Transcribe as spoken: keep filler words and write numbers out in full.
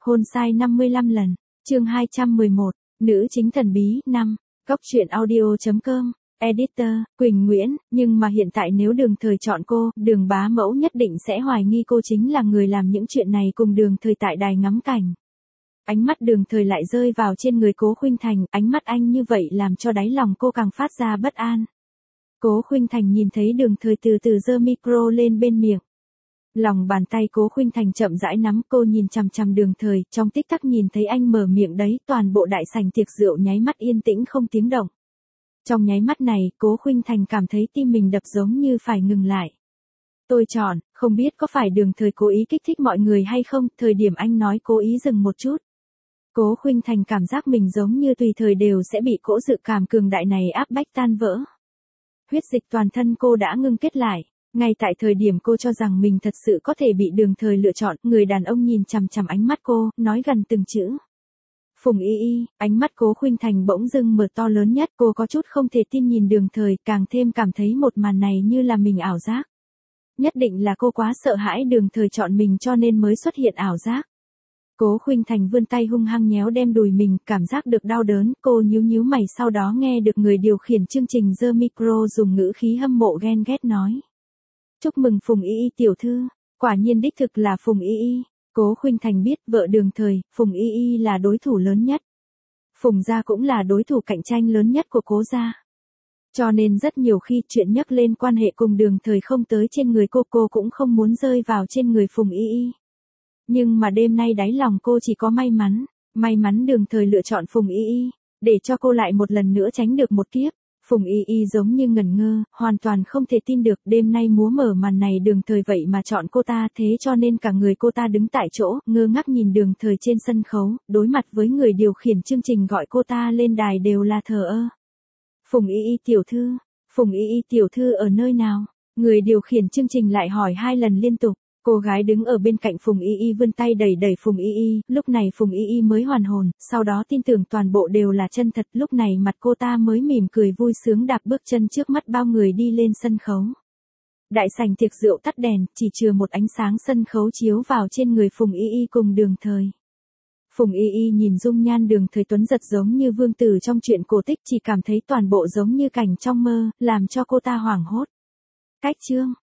Hôn sai năm mươi lăm lần. Chương hai trăm mười một. Nữ chính thần bí năm. Góc truyện audio chấm com. Editor, Quỳnh Nguyễn, nhưng mà hiện tại nếu Đường Thời chọn cô, Đường bá mẫu nhất định sẽ hoài nghi cô chính là người làm những chuyện này cùng Đường Thời tại đài ngắm cảnh. Ánh mắt Đường Thời lại rơi vào trên người Cố Khuynh Thành, ánh mắt anh như vậy làm cho đáy lòng cô càng phát ra bất an. Cố Khuynh Thành nhìn thấy Đường Thời từ từ giơ micro lên bên miệng. Lòng bàn tay Cố Khuynh Thành chậm rãi nắm, cô nhìn chằm chằm Đường Thời, trong tích tắc nhìn thấy anh mở miệng đấy, toàn bộ đại sảnh tiệc rượu nháy mắt yên tĩnh không tiếng động. Trong nháy mắt này, Cố Khuynh Thành cảm thấy tim mình đập giống như phải ngừng lại. Tôi chọn, không biết có phải Đường Thời cố ý kích thích mọi người hay không, thời điểm anh nói cố ý dừng một chút. Cố Khuynh Thành cảm giác mình giống như tùy thời đều sẽ bị cỗ dự cảm cường đại này áp bách tan vỡ. Huyết dịch toàn thân cô đã ngưng kết lại. Ngay tại thời điểm cô cho rằng mình thật sự có thể bị Đường Thời lựa chọn, người đàn ông nhìn chằm chằm ánh mắt cô, nói gần từng chữ. Phùng Y Y, ánh mắt Cố Khuynh Thành bỗng dưng mở to lớn nhất, cô có chút không thể tin nhìn Đường Thời, càng thêm cảm thấy một màn này như là mình ảo giác. Nhất định là cô quá sợ hãi Đường Thời chọn mình cho nên mới xuất hiện ảo giác. Cố Khuynh Thành vươn tay hung hăng nhéo đem đùi mình, cảm giác được đau đớn, cô nhíu nhíu mày, sau đó nghe được người điều khiển chương trình giơ micro dùng ngữ khí hâm mộ ghen ghét nói. Chúc mừng Phùng Y Y tiểu thư, quả nhiên đích thực là Phùng Y Y. Cố Khuynh Thành biết vợ Đường Thời, Phùng Y Y là đối thủ lớn nhất. Phùng gia cũng là đối thủ cạnh tranh lớn nhất của Cố gia. Cho nên rất nhiều khi chuyện nhắc lên quan hệ cùng Đường Thời không tới trên người cô, cô cũng không muốn rơi vào trên người Phùng Y Y. Nhưng mà đêm nay đáy lòng cô chỉ có may mắn, may mắn Đường Thời lựa chọn Phùng Y Y, để cho cô lại một lần nữa tránh được một kiếp. Phùng Y Y giống như ngẩn ngơ, hoàn toàn không thể tin được đêm nay múa mở màn này Đường Thời vậy mà chọn cô ta, thế cho nên cả người cô ta đứng tại chỗ, ngơ ngác nhìn Đường Thời trên sân khấu, đối mặt với người điều khiển chương trình gọi cô ta lên đài đều là thờ ơ. Phùng Y Y tiểu thư, Phùng Y Y tiểu thư ở nơi nào? Người điều khiển chương trình lại hỏi hai lần liên tục. Cô gái đứng ở bên cạnh Phùng Y Y vươn tay đẩy đẩy Phùng Y Y, lúc này Phùng Y Y mới hoàn hồn, sau đó tin tưởng toàn bộ đều là chân thật, lúc này mặt cô ta mới mỉm cười vui sướng đạp bước chân trước mắt bao người đi lên sân khấu. Đại sảnh tiệc rượu tắt đèn, chỉ chừa một ánh sáng sân khấu chiếu vào trên người Phùng Y Y cùng Đường Thời. Phùng Y Y nhìn dung nhan Đường Thời tuấn giật giống như vương tử trong truyện cổ tích, chỉ cảm thấy toàn bộ giống như cảnh trong mơ, làm cho cô ta hoảng hốt. Cách chương